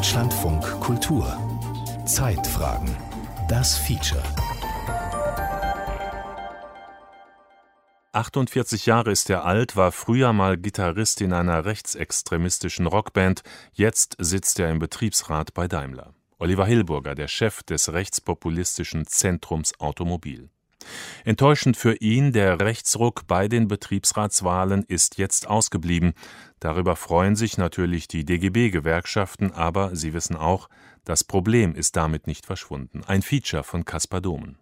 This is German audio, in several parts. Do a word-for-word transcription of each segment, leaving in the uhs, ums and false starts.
Deutschlandfunk Kultur. Zeitfragen. Das Feature. achtundvierzig Jahre ist er alt, war früher mal Gitarrist in einer rechtsextremistischen Rockband. Jetzt sitzt er im Betriebsrat bei Daimler. Oliver Hillburger, der Chef des rechtspopulistischen Zentrums Automobil. Enttäuschend für ihn, der Rechtsruck bei den Betriebsratswahlen ist jetzt ausgeblieben. Darüber freuen sich natürlich die D G B-Gewerkschaften, aber sie wissen auch, das Problem ist damit nicht verschwunden. Ein Feature von Caspar Domen.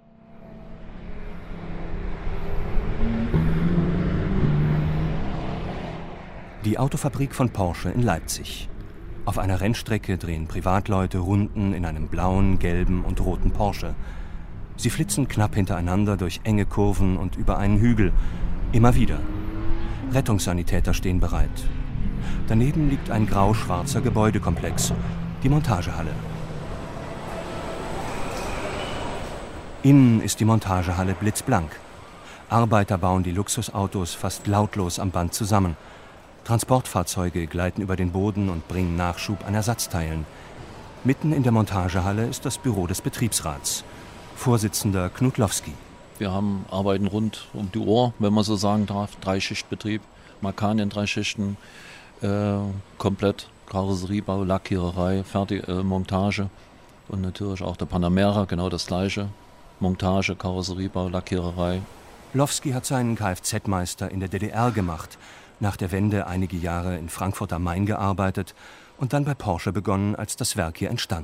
Die Autofabrik von Porsche in Leipzig. Auf einer Rennstrecke drehen Privatleute Runden in einem blauen, gelben und roten Porsche. Sie flitzen knapp hintereinander durch enge Kurven und über einen Hügel. Immer wieder. Rettungssanitäter stehen bereit. Daneben liegt ein grau-schwarzer Gebäudekomplex, die Montagehalle. Innen ist die Montagehalle blitzblank. Arbeiter bauen die Luxusautos fast lautlos am Band zusammen. Transportfahrzeuge gleiten über den Boden und bringen Nachschub an Ersatzteilen. Mitten in der Montagehalle ist das Büro des Betriebsrats. Vorsitzender Knutlowski. Wir haben Arbeiten rund um die Uhr, wenn man so sagen darf. Dreischichtbetrieb, Makan in drei Schichten, äh, komplett Karosseriebau, Lackiererei, fertig, äh, Montage und natürlich auch der Panamera, genau das gleiche. Montage, Karosseriebau, Lackiererei. Lowski hat seinen Kfz-Meister in der D D R gemacht, nach der Wende einige Jahre in Frankfurt am Main gearbeitet und dann bei Porsche begonnen, als das Werk hier entstand.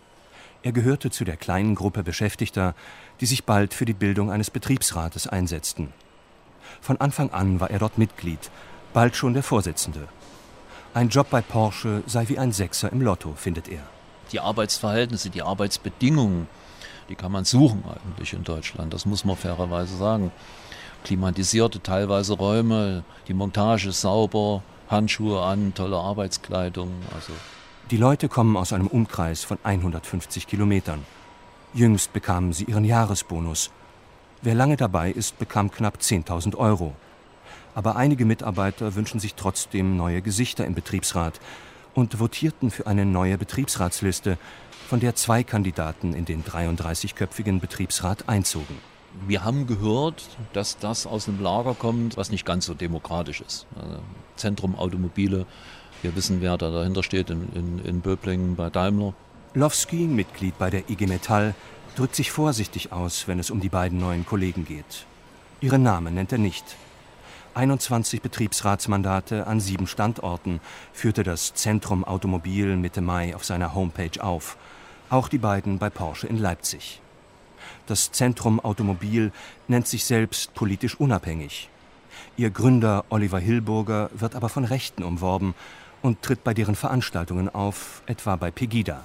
Er gehörte zu der kleinen Gruppe Beschäftigter, die sich bald für die Bildung eines Betriebsrates einsetzten. Von Anfang an war er dort Mitglied, bald schon der Vorsitzende. Ein Job bei Porsche sei wie ein Sechser im Lotto, findet er. Die Arbeitsverhältnisse, die Arbeitsbedingungen, die kann man suchen eigentlich in Deutschland, das muss man fairerweise sagen. Klimatisierte teilweise Räume, die Montage ist sauber, Handschuhe an, tolle Arbeitskleidung, also... Die Leute kommen aus einem Umkreis von hundertfünfzig Kilometern. Jüngst bekamen sie ihren Jahresbonus. Wer lange dabei ist, bekam knapp zehntausend Euro. Aber einige Mitarbeiter wünschen sich trotzdem neue Gesichter im Betriebsrat und votierten für eine neue Betriebsratsliste, von der zwei Kandidaten in den dreiunddreißigköpfigen Betriebsrat einzogen. Wir haben gehört, dass das aus einem Lager kommt, was nicht ganz so demokratisch ist. Zentrum Automobile. Wir wissen, wer da dahinter steht in, in, in Böblingen bei Daimler. Lowski, Mitglied bei der I G Metall, drückt sich vorsichtig aus, wenn es um die beiden neuen Kollegen geht. Ihre Namen nennt er nicht. einundzwanzig Betriebsratsmandate an sieben Standorten führte das Zentrum Automobil Mitte Mai auf seiner Homepage auf. Auch die beiden bei Porsche in Leipzig. Das Zentrum Automobil nennt sich selbst politisch unabhängig. Ihr Gründer Oliver Hillburger wird aber von Rechten umworben und tritt bei deren Veranstaltungen auf, etwa bei Pegida.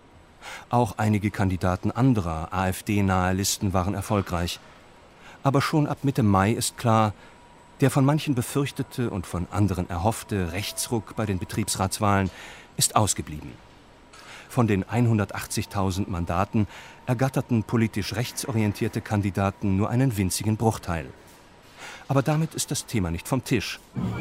Auch einige Kandidaten anderer AfD-nahe Listen waren erfolgreich. Aber schon ab Mitte Mai ist klar, der von manchen befürchtete und von anderen erhoffte Rechtsruck bei den Betriebsratswahlen ist ausgeblieben. Von den hundertachtzigtausend Mandaten ergatterten politisch rechtsorientierte Kandidaten nur einen winzigen Bruchteil. Aber damit ist das Thema nicht vom Tisch.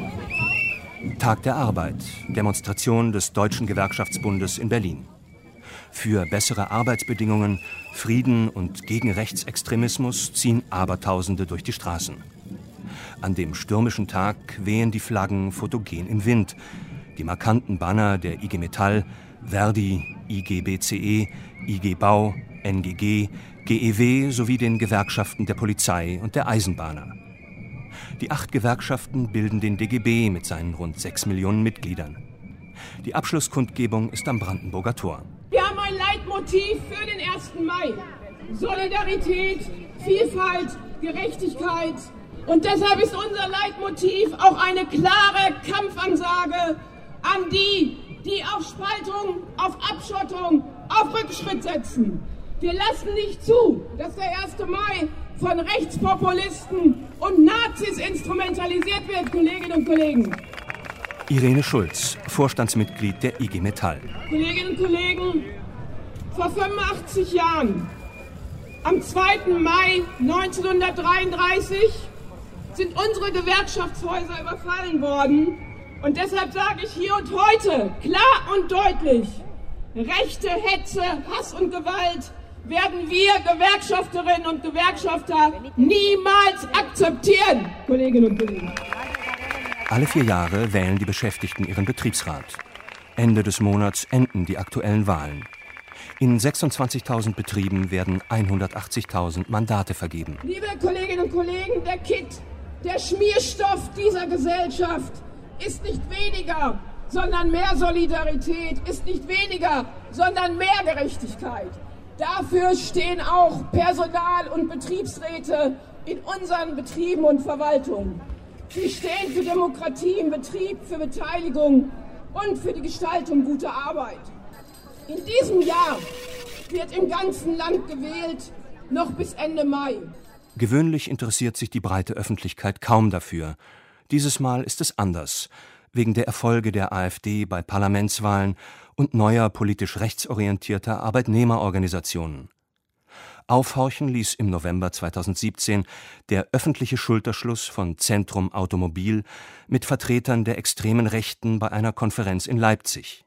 Tag der Arbeit, Demonstration des Deutschen Gewerkschaftsbundes in Berlin. Für bessere Arbeitsbedingungen, Frieden und gegen Rechtsextremismus ziehen Abertausende durch die Straßen. An dem stürmischen Tag wehen die Flaggen fotogen im Wind. Die markanten Banner der I G Metall, Verdi, I G B C E, I G Bau, N G G, G E W sowie den Gewerkschaften der Polizei und der Eisenbahner. Die acht Gewerkschaften bilden den D G B mit seinen rund sechs Millionen Mitgliedern. Die Abschlusskundgebung ist am Brandenburger Tor. Wir haben ein Leitmotiv für den ersten Mai. Solidarität, Vielfalt, Gerechtigkeit. Und deshalb ist unser Leitmotiv auch eine klare Kampfansage an die, die auf Spaltung, auf Abschottung, auf Rückschritt setzen. Wir lassen nicht zu, dass der erste Mai von Rechtspopulisten und Nazis instrumentalisiert wird, Kolleginnen und Kollegen. Irene Schulz, Vorstandsmitglied der I G Metall. Kolleginnen und Kollegen, vor fünfundachtzig Jahren, am zweiten Mai neunzehnhundertdreiunddreißig, sind unsere Gewerkschaftshäuser überfallen worden. Und deshalb sage ich hier und heute klar und deutlich, rechte Hetze, Hass und Gewalt werden wir Gewerkschafterinnen und Gewerkschafter niemals akzeptieren, Kolleginnen und Kollegen. Alle vier Jahre wählen die Beschäftigten ihren Betriebsrat. Ende des Monats enden die aktuellen Wahlen. In sechsundzwanzigtausend Betrieben werden hundertachtzigtausend Mandate vergeben. Liebe Kolleginnen und Kollegen, der Kitt, der Schmierstoff dieser Gesellschaft ist nicht weniger, sondern mehr Solidarität, ist nicht weniger, sondern mehr Gerechtigkeit. Dafür stehen auch Personal- und Betriebsräte in unseren Betrieben und Verwaltungen. Sie stehen für Demokratie im Betrieb, für Beteiligung und für die Gestaltung guter Arbeit. In diesem Jahr wird im ganzen Land gewählt, noch bis Ende Mai. Gewöhnlich interessiert sich die breite Öffentlichkeit kaum dafür. Dieses Mal ist es anders, wegen der Erfolge der AfD bei Parlamentswahlen und neuer politisch rechtsorientierter Arbeitnehmerorganisationen. Aufhorchen ließ im November zweitausendsiebzehn der öffentliche Schulterschluss von Zentrum Automobil mit Vertretern der extremen Rechten bei einer Konferenz in Leipzig.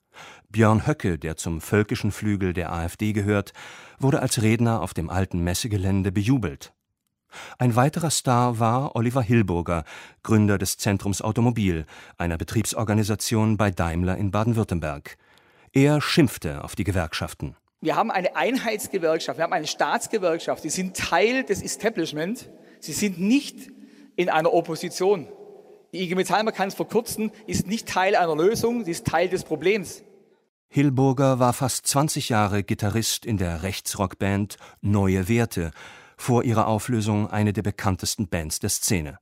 Björn Höcke, der zum völkischen Flügel der AfD gehört, wurde als Redner auf dem alten Messegelände bejubelt. Ein weiterer Star war Oliver Hillburger, Gründer des Zentrums Automobil, einer Betriebsorganisation bei Daimler in Baden-Württemberg. Er schimpfte auf die Gewerkschaften. Wir haben eine Einheitsgewerkschaft, wir haben eine Staatsgewerkschaft, sie sind Teil des Establishment, sie sind nicht in einer Opposition. Die I G Metall, man kann es verkürzen, ist nicht Teil einer Lösung, sie ist Teil des Problems. Hillburger war fast zwanzig Jahre Gitarrist in der Rechtsrockband Neue Werte, vor ihrer Auflösung eine der bekanntesten Bands der Szene.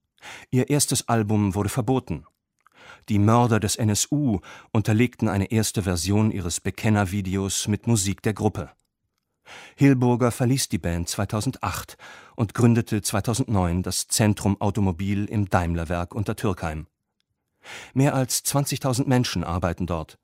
Ihr erstes Album wurde verboten. Die Mörder des N S U unterlegten eine erste Version ihres Bekennervideos mit Musik der Gruppe. Hillburger verließ die Band zweitausendacht und gründete zweitausendneun das Zentrum Automobil im Daimlerwerk Untertürkheim. Mehr als zwanzigtausend Menschen arbeiten dort.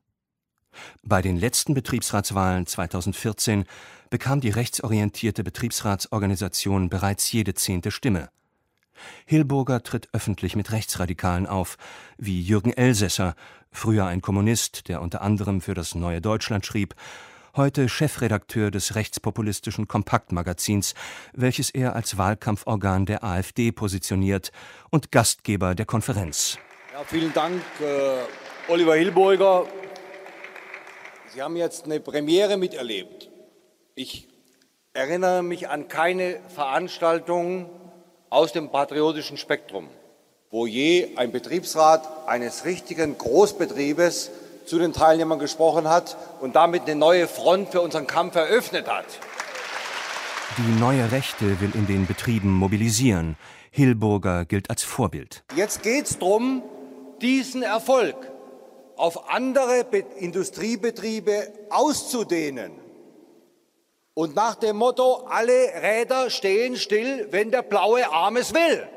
Bei den letzten Betriebsratswahlen zweitausendvierzehn bekam die rechtsorientierte Betriebsratsorganisation bereits jede zehnte Stimme. Hillburger tritt öffentlich mit Rechtsradikalen auf, wie Jürgen Elsässer, früher ein Kommunist, der unter anderem für das Neue Deutschland schrieb, heute Chefredakteur des rechtspopulistischen Kompaktmagazins, welches er als Wahlkampforgan der AfD positioniert, und Gastgeber der Konferenz. Ja, vielen Dank, äh, Oliver Hillburger. Sie haben jetzt eine Premiere miterlebt. Ich erinnere mich an keine Veranstaltung aus dem patriotischen Spektrum, wo je ein Betriebsrat eines richtigen Großbetriebes zu den Teilnehmern gesprochen hat und damit eine neue Front für unseren Kampf eröffnet hat. Die neue Rechte will in den Betrieben mobilisieren. Hillburger gilt als Vorbild. Jetzt geht es darum, diesen Erfolg auf andere Be- Industriebetriebe auszudehnen. Und nach dem Motto, alle Räder stehen still, wenn der blaue Arm es will.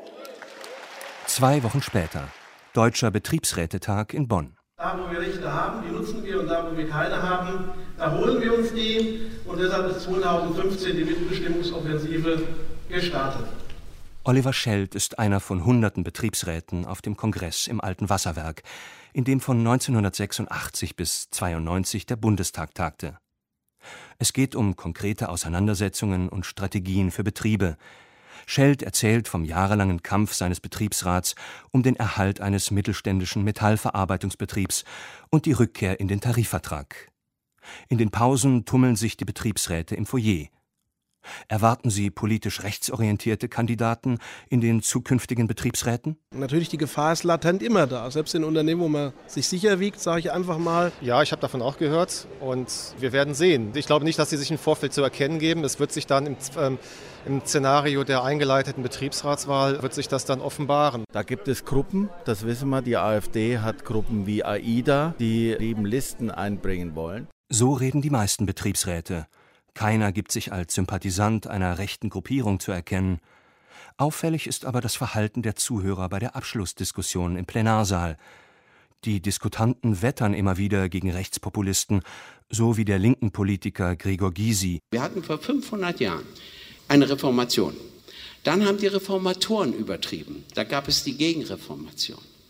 Zwei Wochen später, Deutscher Betriebsrätetag in Bonn. Da, wo wir Rechte haben, die nutzen wir, und da, wo wir keine haben, da holen wir uns die. Und deshalb ist zweitausendfünfzehn die Mitbestimmungsoffensive gestartet. Oliver Scheldt ist einer von hunderten Betriebsräten auf dem Kongress im Alten Wasserwerk, in dem von neunzehnhundertsechsundachtzig bis zweiundneunzig der Bundestag tagte. Es geht um konkrete Auseinandersetzungen und Strategien für Betriebe. Scheldt erzählt vom jahrelangen Kampf seines Betriebsrats um den Erhalt eines mittelständischen Metallverarbeitungsbetriebs und die Rückkehr in den Tarifvertrag. In den Pausen tummeln sich die Betriebsräte im Foyer. Erwarten Sie politisch rechtsorientierte Kandidaten in den zukünftigen Betriebsräten? Natürlich, die Gefahr ist latent immer da. Selbst in Unternehmen, wo man sich sicher wiegt, sage ich einfach mal. Ja, ich habe davon auch gehört und wir werden sehen. Ich glaube nicht, dass sie sich im Vorfeld zu erkennen geben. Es wird sich dann im, ähm, im Szenario der eingeleiteten Betriebsratswahl, wird sich das dann offenbaren. Da gibt es Gruppen, das wissen wir. Die AfD hat Gruppen wie AIDA, die eben Listen einbringen wollen. So reden die meisten Betriebsräte. Keiner gibt sich als Sympathisant einer rechten Gruppierung zu erkennen. Auffällig ist aber das Verhalten der Zuhörer bei der Abschlussdiskussion im Plenarsaal. Die Diskutanten wettern immer wieder gegen Rechtspopulisten, so wie der linken Politiker Gregor Gysi. Wir hatten vor fünfhundert Jahren eine Reformation. Dann haben die Reformatoren übertrieben. Da gab es die Gegenreformation.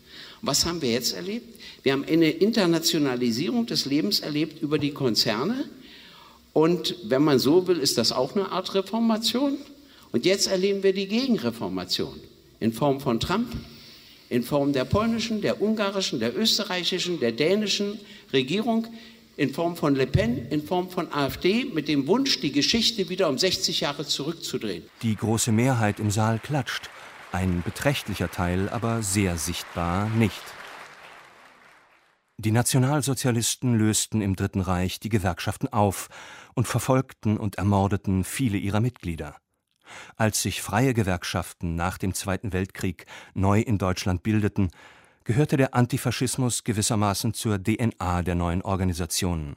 Was haben wir jetzt erlebt? Wir haben eine Internationalisierung des Lebens erlebt über die Konzerne. Und wenn man so will, ist das auch eine Art Reformation. Und jetzt erleben wir die Gegenreformation in Form von Trump, in Form der polnischen, der ungarischen, der österreichischen, der dänischen Regierung, in Form von Le Pen, in Form von AfD, mit dem Wunsch, die Geschichte wieder um sechzig Jahre zurückzudrehen. Die große Mehrheit im Saal klatscht. Ein beträchtlicher Teil, aber sehr sichtbar nicht. Die Nationalsozialisten lösten im Dritten Reich die Gewerkschaften auf und verfolgten und ermordeten viele ihrer Mitglieder. Als sich freie Gewerkschaften nach dem Zweiten Weltkrieg neu in Deutschland bildeten, gehörte der Antifaschismus gewissermaßen zur D N A der neuen Organisationen.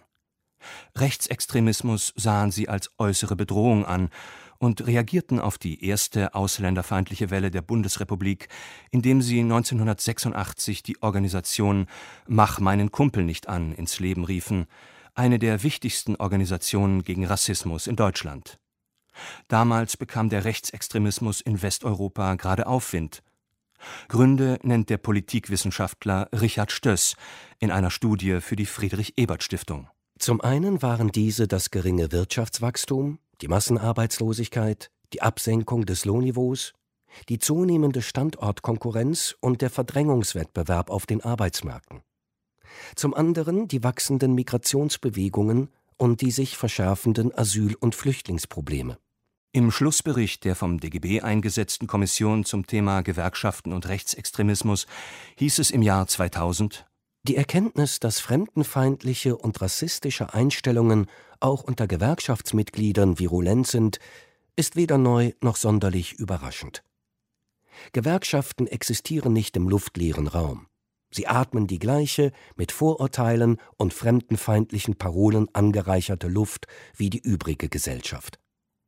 Rechtsextremismus sahen sie als äußere Bedrohung an und reagierten auf die erste ausländerfeindliche Welle der Bundesrepublik, indem sie neunzehnhundertsechsundachtzig die Organisation »Mach meinen Kumpel nicht an« ins Leben riefen, eine der wichtigsten Organisationen gegen Rassismus in Deutschland. Damals bekam der Rechtsextremismus in Westeuropa gerade Aufwind. Gründe nennt der Politikwissenschaftler Richard Stöss in einer Studie für die Friedrich-Ebert-Stiftung. Zum einen waren diese das geringe Wirtschaftswachstum, die Massenarbeitslosigkeit, die Absenkung des Lohnniveaus, die zunehmende Standortkonkurrenz und der Verdrängungswettbewerb auf den Arbeitsmärkten. Zum anderen die wachsenden Migrationsbewegungen und die sich verschärfenden Asyl- und Flüchtlingsprobleme. Im Schlussbericht der vom D G B eingesetzten Kommission zum Thema Gewerkschaften und Rechtsextremismus hieß es im Jahr zweitausend: Die Erkenntnis, dass fremdenfeindliche und rassistische Einstellungen auch unter Gewerkschaftsmitgliedern virulent sind, ist weder neu noch sonderlich überraschend. Gewerkschaften existieren nicht im luftleeren Raum. Sie atmen die gleiche, mit Vorurteilen und fremdenfeindlichen Parolen angereicherte Luft wie die übrige Gesellschaft.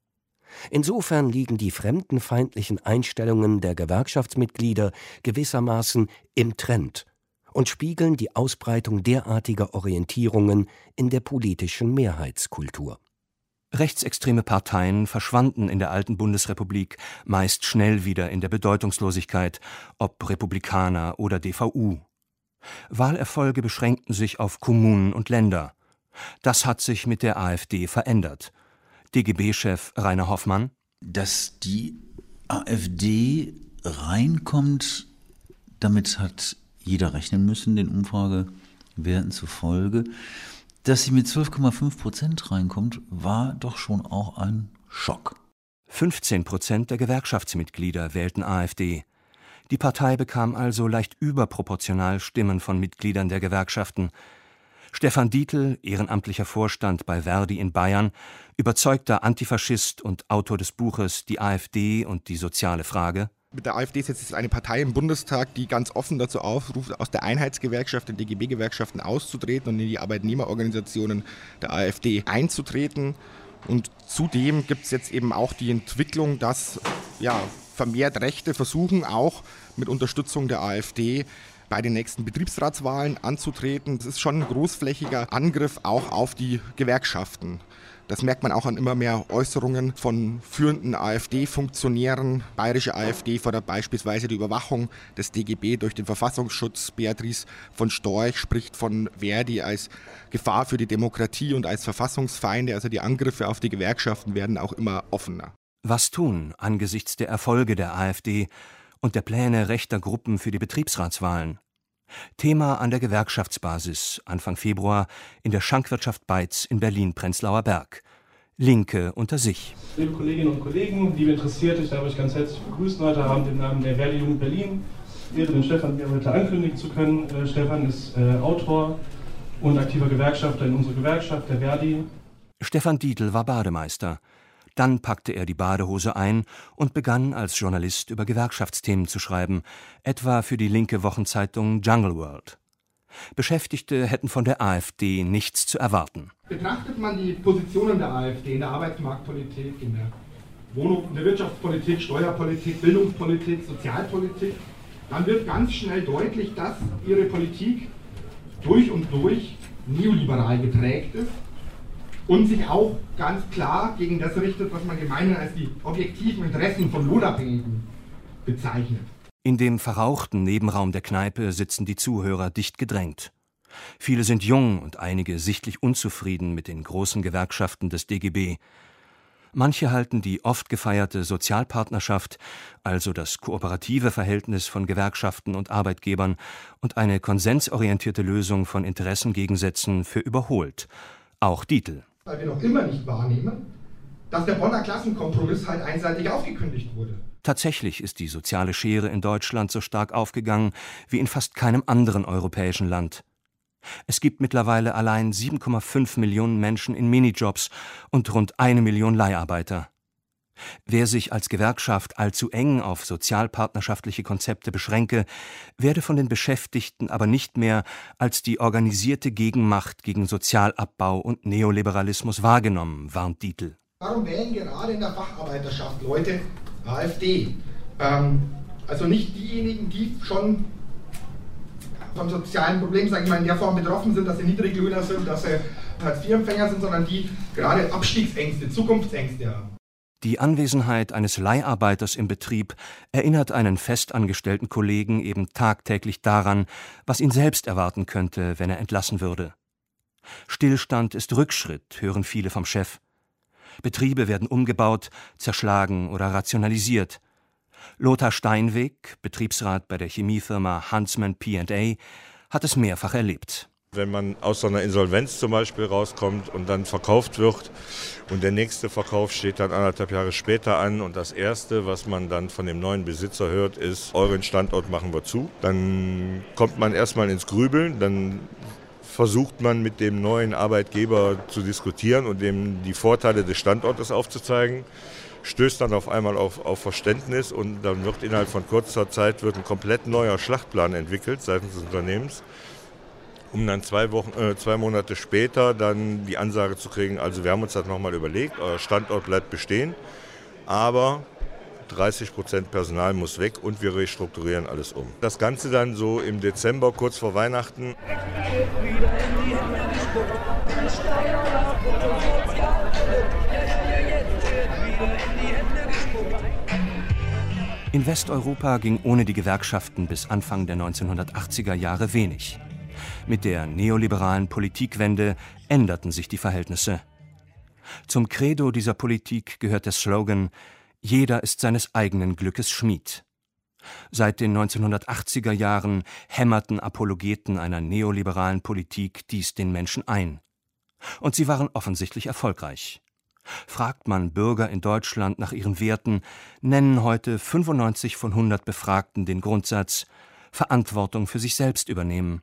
Insofern liegen die fremdenfeindlichen Einstellungen der Gewerkschaftsmitglieder gewissermaßen im Trend und spiegeln die Ausbreitung derartiger Orientierungen in der politischen Mehrheitskultur. Rechtsextreme Parteien verschwanden in der alten Bundesrepublik meist schnell wieder in der Bedeutungslosigkeit, ob Republikaner oder D V U. Wahlerfolge beschränkten sich auf Kommunen und Länder. Das hat sich mit der AfD verändert. D G B-Chef Rainer Hoffmann: Dass die AfD reinkommt, damit hat jeder rechnen müssen, den Umfragewerten zufolge. Dass sie mit zwölf Komma fünf Prozent reinkommt, war doch schon auch ein Schock. fünfzehn Prozent der Gewerkschaftsmitglieder wählten AfD. Die Partei bekam also leicht überproportional Stimmen von Mitgliedern der Gewerkschaften. Stefan Dietl, ehrenamtlicher Vorstand bei Verdi in Bayern, überzeugter Antifaschist und Autor des Buches »Die AfD und die soziale Frage«: Mit der AfD ist jetzt eine Partei im Bundestag, die ganz offen dazu aufruft, aus der Einheitsgewerkschaft, den D G B-Gewerkschaften auszutreten und in die Arbeitnehmerorganisationen der AfD einzutreten. Und zudem gibt es jetzt eben auch die Entwicklung, dass ja, vermehrt Rechte versuchen, auch mit Unterstützung der AfD bei den nächsten Betriebsratswahlen anzutreten. Das ist schon ein großflächiger Angriff auch auf die Gewerkschaften. Das merkt man auch an immer mehr Äußerungen von führenden AfD-Funktionären. Bayerische AfD fordert beispielsweise die Überwachung des D G B durch den Verfassungsschutz. Beatrice von Storch spricht von Verdi als Gefahr für die Demokratie und als Verfassungsfeinde. Also die Angriffe auf die Gewerkschaften werden auch immer offener. Was tun angesichts der Erfolge der AfD und der Pläne rechter Gruppen für die Betriebsratswahlen? Thema an der Gewerkschaftsbasis Anfang Februar in der Schankwirtschaft Beitz in Berlin-Prenzlauer Berg. Linke unter sich. Liebe Kolleginnen und Kollegen, liebe Interessierte, ich darf euch ganz herzlich begrüßen heute Abend im Namen der Verdi-Jugend Berlin. Ich wäre den Stefan mir heute ankündigen zu können. Äh, Stefan ist äh, Autor und aktiver Gewerkschafter in unserer Gewerkschaft, der Verdi. Stefan Dietl war Bademeister. Dann packte er die Badehose ein und begann als Journalist über Gewerkschaftsthemen zu schreiben, etwa für die linke Wochenzeitung Jungle World. Beschäftigte hätten von der AfD nichts zu erwarten. Betrachtet man die Positionen der AfD in der Arbeitsmarktpolitik, in der Wohnung, in der Wirtschaftspolitik, Steuerpolitik, Bildungspolitik, Sozialpolitik, dann wird ganz schnell deutlich, dass ihre Politik durch und durch neoliberal geprägt ist und sich auch ganz klar gegen das richtet, was man gemeinhin als die objektiven Interessen von Lohnabhängigen bezeichnet. In dem verrauchten Nebenraum der Kneipe sitzen die Zuhörer dicht gedrängt. Viele sind jung und einige sichtlich unzufrieden mit den großen Gewerkschaften des D G B. Manche halten die oft gefeierte Sozialpartnerschaft, also das kooperative Verhältnis von Gewerkschaften und Arbeitgebern und eine konsensorientierte Lösung von Interessengegensätzen, für überholt. Auch Dietl. Weil wir noch immer nicht wahrnehmen, dass der Bonner Klassenkompromiss halt einseitig aufgekündigt wurde. Tatsächlich ist die soziale Schere in Deutschland so stark aufgegangen wie in fast keinem anderen europäischen Land. Es gibt mittlerweile allein sieben Komma fünf Millionen Menschen in Minijobs und rund eine Million Leiharbeiter. Wer sich als Gewerkschaft allzu eng auf sozialpartnerschaftliche Konzepte beschränke, werde von den Beschäftigten aber nicht mehr als die organisierte Gegenmacht gegen Sozialabbau und Neoliberalismus wahrgenommen, warnt Dietl. Warum wählen gerade in der Facharbeiterschaft Leute AfD? Ähm, also nicht diejenigen, die schon vom sozialen Problem, sage ich mal, in der Form betroffen sind, dass sie Niedriglöhner sind, dass sie Hartz-vier-Empfänger sind, sondern die gerade Abstiegsängste, Zukunftsängste haben. Die Anwesenheit eines Leiharbeiters im Betrieb erinnert einen festangestellten Kollegen eben tagtäglich daran, was ihn selbst erwarten könnte, wenn er entlassen würde. Stillstand ist Rückschritt, hören viele vom Chef. Betriebe werden umgebaut, zerschlagen oder rationalisiert. Lothar Steinweg, Betriebsrat bei der Chemiefirma Huntsman P and A, hat es mehrfach erlebt. Wenn man aus so einer Insolvenz zum Beispiel rauskommt und dann verkauft wird und der nächste Verkauf steht dann anderthalb Jahre später an und das Erste, was man dann von dem neuen Besitzer hört, ist, euren Standort machen wir zu. Dann kommt man erstmal ins Grübeln, dann versucht man mit dem neuen Arbeitgeber zu diskutieren und dem die Vorteile des Standortes aufzuzeigen, stößt dann auf einmal auf, auf Verständnis und dann wird innerhalb von kurzer Zeit wird ein komplett neuer Schlachtplan entwickelt seitens des Unternehmens, um dann zwei Wochen, äh, zwei Monate später dann die Ansage zu kriegen, also wir haben uns das nochmal überlegt, euer Standort bleibt bestehen, aber dreißig Prozent Personal muss weg und wir restrukturieren alles um. Das Ganze dann so im Dezember, kurz vor Weihnachten. In Westeuropa ging ohne die Gewerkschaften bis Anfang der neunzehnhundertachtziger Jahre wenig. Mit der neoliberalen Politikwende änderten sich die Verhältnisse. Zum Credo dieser Politik gehört der Slogan: Jeder ist seines eigenen Glückes Schmied. Seit den neunzehnhundertachtziger Jahren hämmerten Apologeten einer neoliberalen Politik dies den Menschen ein. Und sie waren offensichtlich erfolgreich. Fragt man Bürger in Deutschland nach ihren Werten, nennen heute fünfundneunzig von hundert Befragten den Grundsatz: Verantwortung für sich selbst übernehmen.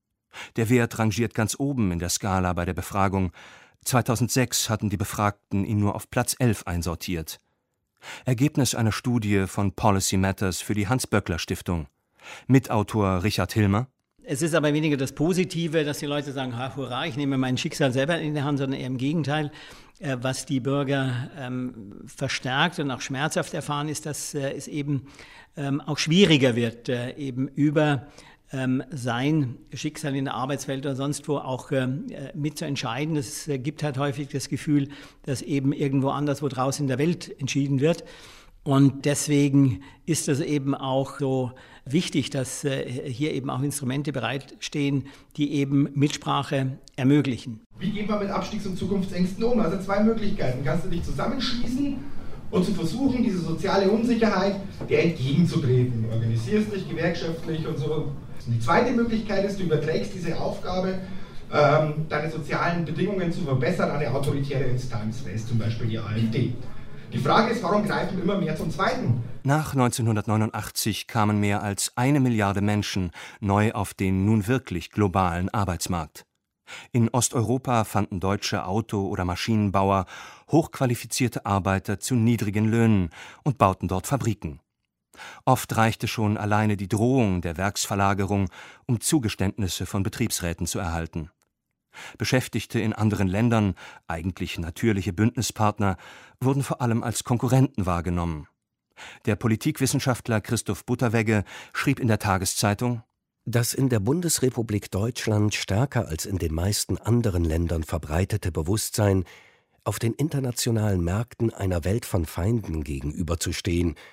Der Wert rangiert ganz oben in der Skala bei der Befragung. zweitausendsechs hatten die Befragten ihn nur auf Platz elf einsortiert. Ergebnis einer Studie von Policy Matters für die Hans-Böckler-Stiftung. Mitautor Richard Hilmer. Es ist aber weniger das Positive, dass die Leute sagen, ha, hurra, ich nehme mein Schicksal selber in die Hand, sondern eher im Gegenteil. Äh, was die Bürger ähm, verstärkt und auch schmerzhaft erfahren, ist, dass äh, es eben ähm, auch schwieriger wird, äh, eben über ähm, sein Schicksal in der Arbeitswelt oder sonst wo auch äh, mitzuentscheiden. Es äh, gibt halt häufig das Gefühl, dass eben irgendwo anders, wo draußen in der Welt entschieden wird. Und deswegen ist es eben auch so wichtig, dass äh, hier eben auch Instrumente bereitstehen, die eben Mitsprache ermöglichen. Wie geht man mit Abstiegs- und Zukunftsängsten um? Also zwei Möglichkeiten. Kannst du dich zusammenschließen und zu versuchen, diese soziale Unsicherheit der entgegenzutreten. Du organisierst dich gewerkschaftlich und so. Und die zweite Möglichkeit ist, du überträgst diese Aufgabe, ähm, deine sozialen Bedingungen zu verbessern, an eine autoritäre Instanz, das ist zum Beispiel die AfD. Die Frage ist, warum greifen immer mehr zum Zweiten? Nach neunzehnhundertneunundachtzig kamen mehr als eine Milliarde Menschen neu auf den nun wirklich globalen Arbeitsmarkt. In Osteuropa fanden deutsche Auto- oder Maschinenbauer hochqualifizierte Arbeiter zu niedrigen Löhnen und bauten dort Fabriken. Oft reichte schon alleine die Drohung der Werksverlagerung, um Zugeständnisse von Betriebsräten zu erhalten. Beschäftigte in anderen Ländern, eigentlich natürliche Bündnispartner, wurden vor allem als Konkurrenten wahrgenommen. Der Politikwissenschaftler Christoph Butterwegge schrieb in der Tageszeitung: Das in der Bundesrepublik Deutschland stärker als in den meisten anderen Ländern verbreitete Bewusstsein, auf den internationalen Märkten einer Welt von Feinden gegenüberzustehen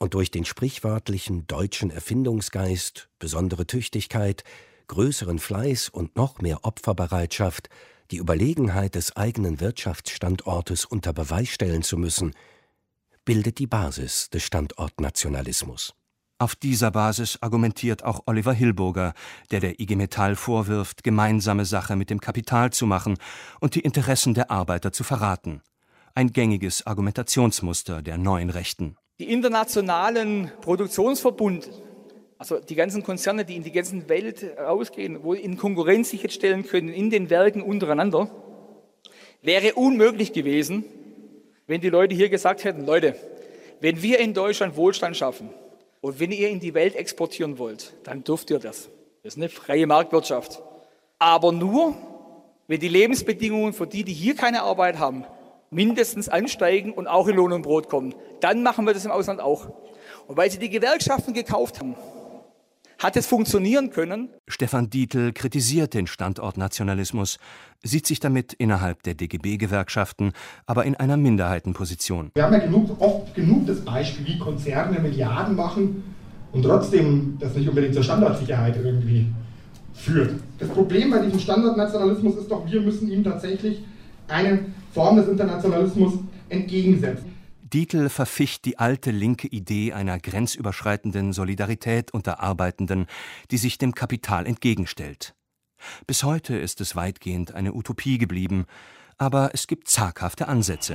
und durch den sprichwörtlichen deutschen Erfindungsgeist, besondere Tüchtigkeit, größeren Fleiß und noch mehr Opferbereitschaft die Überlegenheit des eigenen Wirtschaftsstandortes unter Beweis stellen zu müssen, bildet die Basis des Standortnationalismus. Auf dieser Basis argumentiert auch Oliver Hillburger, der der I G Metall vorwirft, gemeinsame Sache mit dem Kapital zu machen und die Interessen der Arbeiter zu verraten. Ein gängiges Argumentationsmuster der neuen Rechten. Die internationalen Produktionsverbunde, also die ganzen Konzerne, die in die ganze Welt rausgehen, wo in Konkurrenz sich jetzt stellen können in den Werken untereinander, wäre unmöglich gewesen, wenn die Leute hier gesagt hätten, Leute, wenn wir in Deutschland Wohlstand schaffen und wenn ihr in die Welt exportieren wollt, dann dürft ihr das. Das ist eine freie Marktwirtschaft. Aber nur, wenn die Lebensbedingungen für die, die hier keine Arbeit haben, mindestens ansteigen und auch in Lohn und Brot kommen. Dann machen wir das im Ausland auch. Und weil sie die Gewerkschaften gekauft haben, hat es funktionieren können. Stefan Dietl kritisiert den Standortnationalismus, sieht sich damit innerhalb der D G B-Gewerkschaften, aber in einer Minderheitenposition. Wir haben ja genug, oft genug das Beispiel, wie Konzerne Milliarden machen und trotzdem das nicht unbedingt zur Standardsicherheit irgendwie führt. Das Problem bei diesem Standortnationalismus ist doch, wir müssen ihm tatsächlich eine Form des Internationalismus entgegensetzen. Dietl verficht die alte linke Idee einer grenzüberschreitenden Solidarität unter Arbeitenden, die sich dem Kapital entgegenstellt. Bis heute ist es weitgehend eine Utopie geblieben, aber es gibt zaghafte Ansätze.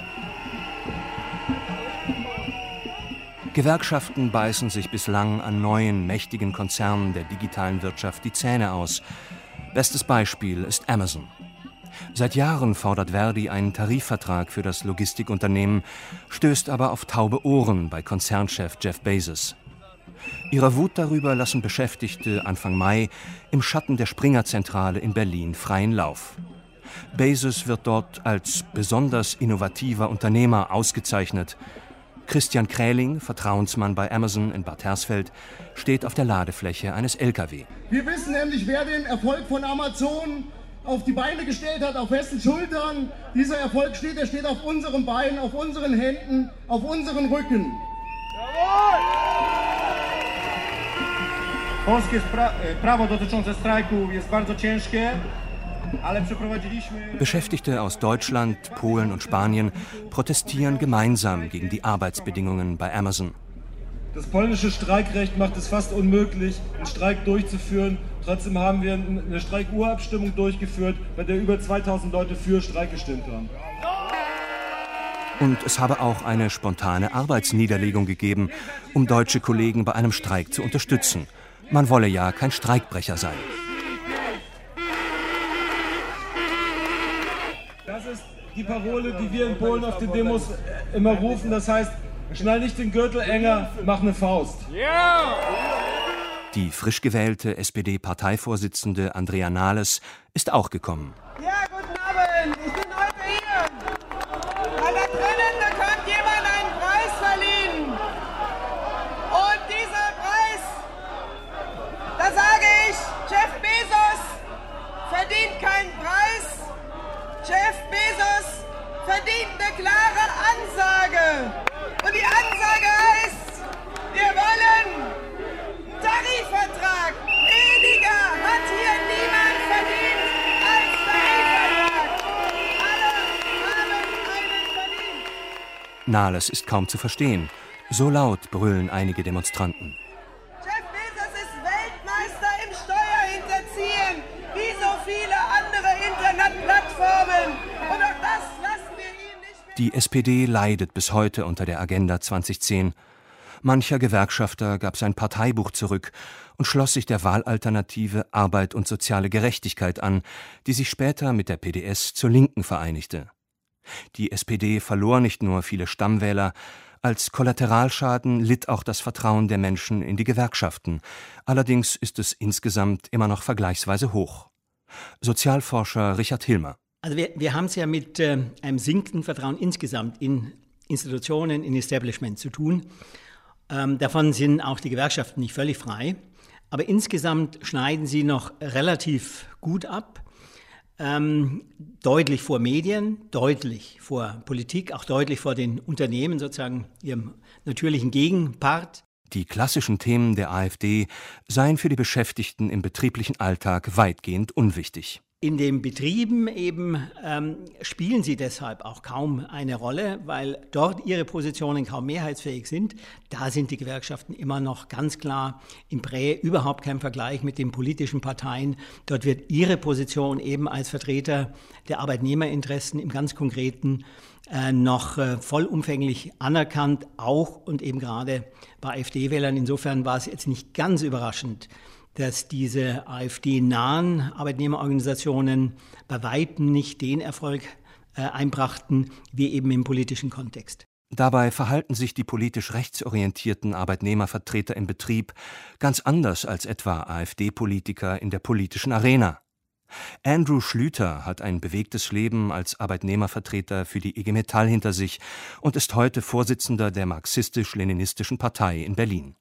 Gewerkschaften beißen sich bislang an neuen, mächtigen Konzernen der digitalen Wirtschaft die Zähne aus. Bestes Beispiel ist Amazon. Seit Jahren fordert Verdi einen Tarifvertrag für das Logistikunternehmen, stößt aber auf taube Ohren bei Konzernchef Jeff Bezos. Ihrer Wut darüber lassen Beschäftigte Anfang Mai im Schatten der Springer-Zentrale in Berlin freien Lauf. Bezos wird dort als besonders innovativer Unternehmer ausgezeichnet. Christian Kräling, Vertrauensmann bei Amazon in Bad Hersfeld, steht auf der Ladefläche eines L K W. Wir wissen nämlich, wer den Erfolg von Amazon auf die Beine gestellt hat, auf wessen Schultern dieser Erfolg steht. Er steht auf unseren Beinen, auf unseren Händen, auf unseren Rücken. Polskie prawo dotyczące strajku jest bardzo ciężkie, ale przeprowadziliśmy... Beschäftigte aus Deutschland, Polen und Spanien protestieren gemeinsam gegen die Arbeitsbedingungen bei Amazon. Das polnische Streikrecht macht es fast unmöglich, einen Streik durchzuführen. Trotzdem haben wir eine Streikurabstimmung durchgeführt, bei der über zweitausend Leute für Streik gestimmt haben. Und es habe auch eine spontane Arbeitsniederlegung gegeben, um deutsche Kollegen bei einem Streik zu unterstützen. Man wolle ja kein Streikbrecher sein. Das ist die Parole, die wir in Polen auf den Demos immer rufen. Das heißt, schnall nicht den Gürtel enger, mach eine Faust. Yeah! Die frisch gewählte S P D-Parteivorsitzende Andrea Nahles ist auch gekommen. Ja, guten Abend. Ich bin heute hier, weil da drinnen bekommt jemand einen Preis verliehen. Und dieser Preis, da sage ich, Jeff Bezos verdient keinen Preis. Jeff Bezos verdient eine klare Ansage. Und die Ansage heißt, wir wollen Tarifvertrag. Weniger hat hier niemand verdient als Tarifvertrag. Alle haben einen verdient. Nahles ist kaum zu verstehen. So laut brüllen einige Demonstranten. Jeff Bezos ist Weltmeister im Steuerhinterziehen, wie so viele andere Internetplattformen. Und auch das lassen wir ihm nicht mehr. Die S P D leidet bis heute unter der Agenda zweitausendzehn. Mancher Gewerkschafter gab sein Parteibuch zurück und schloss sich der Wahlalternative Arbeit und soziale Gerechtigkeit an, die sich später mit der P D S zur Linken vereinigte. Die S P D verlor nicht nur viele Stammwähler, als Kollateralschaden litt auch das Vertrauen der Menschen in die Gewerkschaften. Allerdings ist es insgesamt immer noch vergleichsweise hoch. Sozialforscher Richard Hilmer. Also wir, wir haben es ja mit äh, einem sinkenden Vertrauen insgesamt in Institutionen, in Establishment zu tun. Ähm, davon sind auch die Gewerkschaften nicht völlig frei. Aber insgesamt schneiden sie noch relativ gut ab. Ähm, deutlich vor Medien, deutlich vor Politik, auch deutlich vor den Unternehmen, sozusagen ihrem natürlichen Gegenpart. Die klassischen Themen der AfD seien für die Beschäftigten im betrieblichen Alltag weitgehend unwichtig. In den Betrieben eben ähm, spielen sie deshalb auch kaum eine Rolle, weil dort ihre Positionen kaum mehrheitsfähig sind. Da sind die Gewerkschaften immer noch ganz klar im Prä, überhaupt kein Vergleich mit den politischen Parteien. Dort wird ihre Position eben als Vertreter der Arbeitnehmerinteressen im ganz Konkreten äh, noch äh, vollumfänglich anerkannt, auch und eben gerade bei AfD-Wählern. Insofern war es jetzt nicht ganz überraschend, dass diese AfD-nahen Arbeitnehmerorganisationen bei weitem nicht den Erfolg äh, einbrachten, wie eben im politischen Kontext. Dabei verhalten sich die politisch rechtsorientierten Arbeitnehmervertreter im Betrieb ganz anders als etwa AfD-Politiker in der politischen Arena. Andrew Schlüter hat ein bewegtes Leben als Arbeitnehmervertreter für die I G Metall hinter sich und ist heute Vorsitzender der Marxistisch-Leninistischen Partei in Berlin.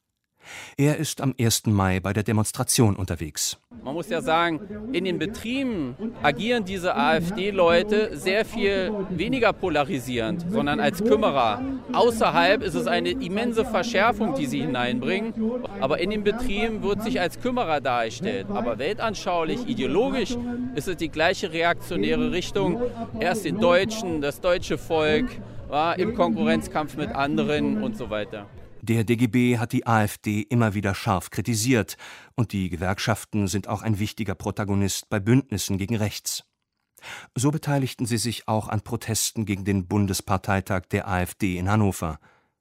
Er ist am ersten Mai bei der Demonstration unterwegs. Man muss ja sagen, in den Betrieben agieren diese AfD-Leute sehr viel weniger polarisierend, sondern als Kümmerer. Außerhalb ist es eine immense Verschärfung, die sie hineinbringen. Aber in den Betrieben wird sich als Kümmerer dargestellt. Aber weltanschaulich, ideologisch ist es die gleiche reaktionäre Richtung. Erst den Deutschen, das deutsche Volk, war im Konkurrenzkampf mit anderen und so weiter. Der D G B hat die AfD immer wieder scharf kritisiert und die Gewerkschaften sind auch ein wichtiger Protagonist bei Bündnissen gegen rechts. So beteiligten sie sich auch an Protesten gegen den Bundesparteitag der AfD in Hannover.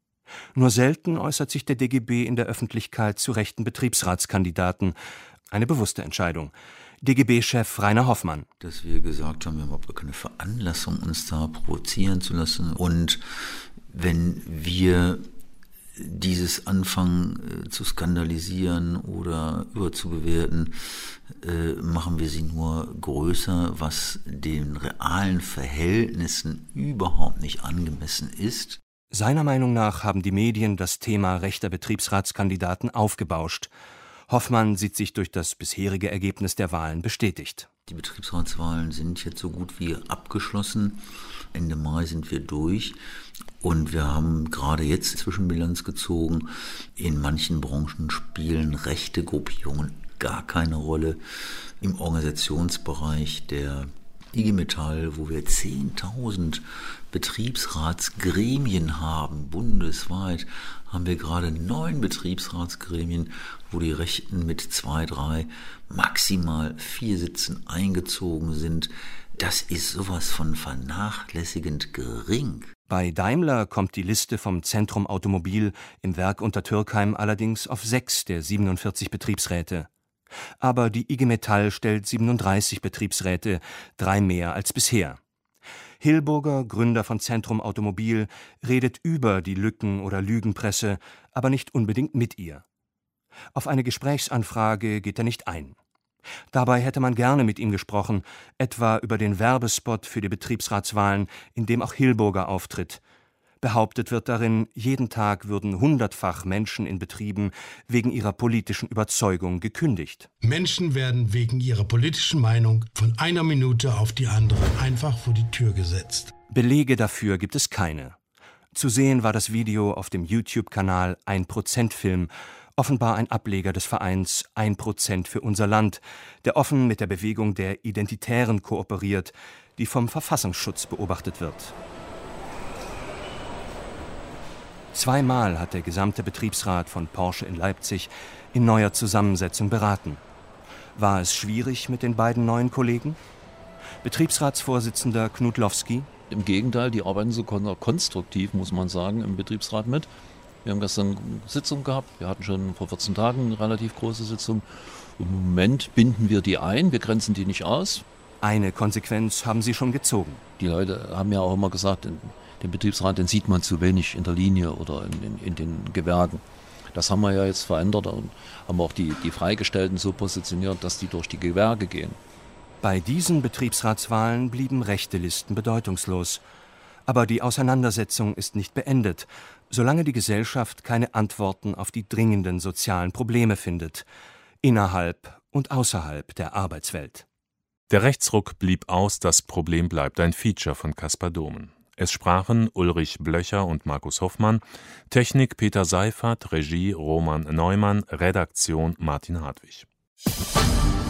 Nur selten äußert sich der D G B in der Öffentlichkeit zu rechten Betriebsratskandidaten. Eine bewusste Entscheidung. D G B-Chef Rainer Hoffmann. Dass wir gesagt haben, wir haben überhaupt keine Veranlassung, uns da provozieren zu lassen. Und wenn wir dieses Anfangen äh, zu skandalisieren oder überzubewerten, äh, machen wir sie nur größer, was den realen Verhältnissen überhaupt nicht angemessen ist. Seiner Meinung nach haben die Medien das Thema rechter Betriebsratskandidaten aufgebauscht. Hoffmann sieht sich durch das bisherige Ergebnis der Wahlen bestätigt. Die Betriebsratswahlen sind jetzt so gut wie abgeschlossen. Ende Mai sind wir durch. Und wir haben gerade jetzt Zwischenbilanz gezogen. In manchen Branchen spielen rechte Gruppierungen gar keine Rolle. Im Organisationsbereich der I G Metall, wo wir zehntausend Betriebsratsgremien haben, bundesweit, haben wir gerade neun Betriebsratsgremien, wo die Rechten mit zwei, drei, maximal vier Sitzen eingezogen sind. Das ist sowas von vernachlässigend gering. Bei Daimler kommt die Liste vom Zentrum Automobil im Werk Untertürkheim allerdings auf sechs der siebenundvierzig Betriebsräte. Aber die I G Metall stellt siebenunddreißig Betriebsräte, drei mehr als bisher. Hillburger, Gründer von Zentrum Automobil, redet über die Lücken- oder Lügenpresse, aber nicht unbedingt mit ihr. Auf eine Gesprächsanfrage geht er nicht ein. Dabei hätte man gerne mit ihm gesprochen, etwa über den Werbespot für die Betriebsratswahlen, in dem auch Hillburger auftritt. Behauptet wird darin, jeden Tag würden hundertfach Menschen in Betrieben wegen ihrer politischen Überzeugung gekündigt. Menschen werden wegen ihrer politischen Meinung von einer Minute auf die andere einfach vor die Tür gesetzt. Belege dafür gibt es keine. Zu sehen war das Video auf dem YouTube-Kanal ein Prozent Film, offenbar ein Ableger des Vereins ein Prozent für unser Land, der offen mit der Bewegung der Identitären kooperiert, die vom Verfassungsschutz beobachtet wird. Zweimal hat der gesamte Betriebsrat von Porsche in Leipzig in neuer Zusammensetzung beraten. War es schwierig mit den beiden neuen Kollegen? Betriebsratsvorsitzender Knudlowski: Im Gegenteil, die arbeiten so konstruktiv, muss man sagen, im Betriebsrat mit. Wir haben gestern eine Sitzung gehabt, wir hatten schon vor vierzehn Tagen eine relativ große Sitzung. Im Moment binden wir die ein, wir grenzen die nicht aus. Eine Konsequenz haben sie schon gezogen. Die Leute haben ja auch immer gesagt, den Betriebsrat, den sieht man zu wenig in der Linie oder in, in, in den Gewerken. Das haben wir ja jetzt verändert und haben auch die, die Freigestellten so positioniert, dass die durch die Gewerke gehen. Bei diesen Betriebsratswahlen blieben rechte Listen bedeutungslos. Aber die Auseinandersetzung ist nicht beendet, solange die Gesellschaft keine Antworten auf die dringenden sozialen Probleme findet, innerhalb und außerhalb der Arbeitswelt. Der Rechtsruck blieb aus, das Problem bleibt, ein Feature von Caspar Domen. Es sprachen Ulrich Blöcher und Markus Hoffmann, Technik Peter Seifert, Regie Roman Neumann, Redaktion Martin Hartwig.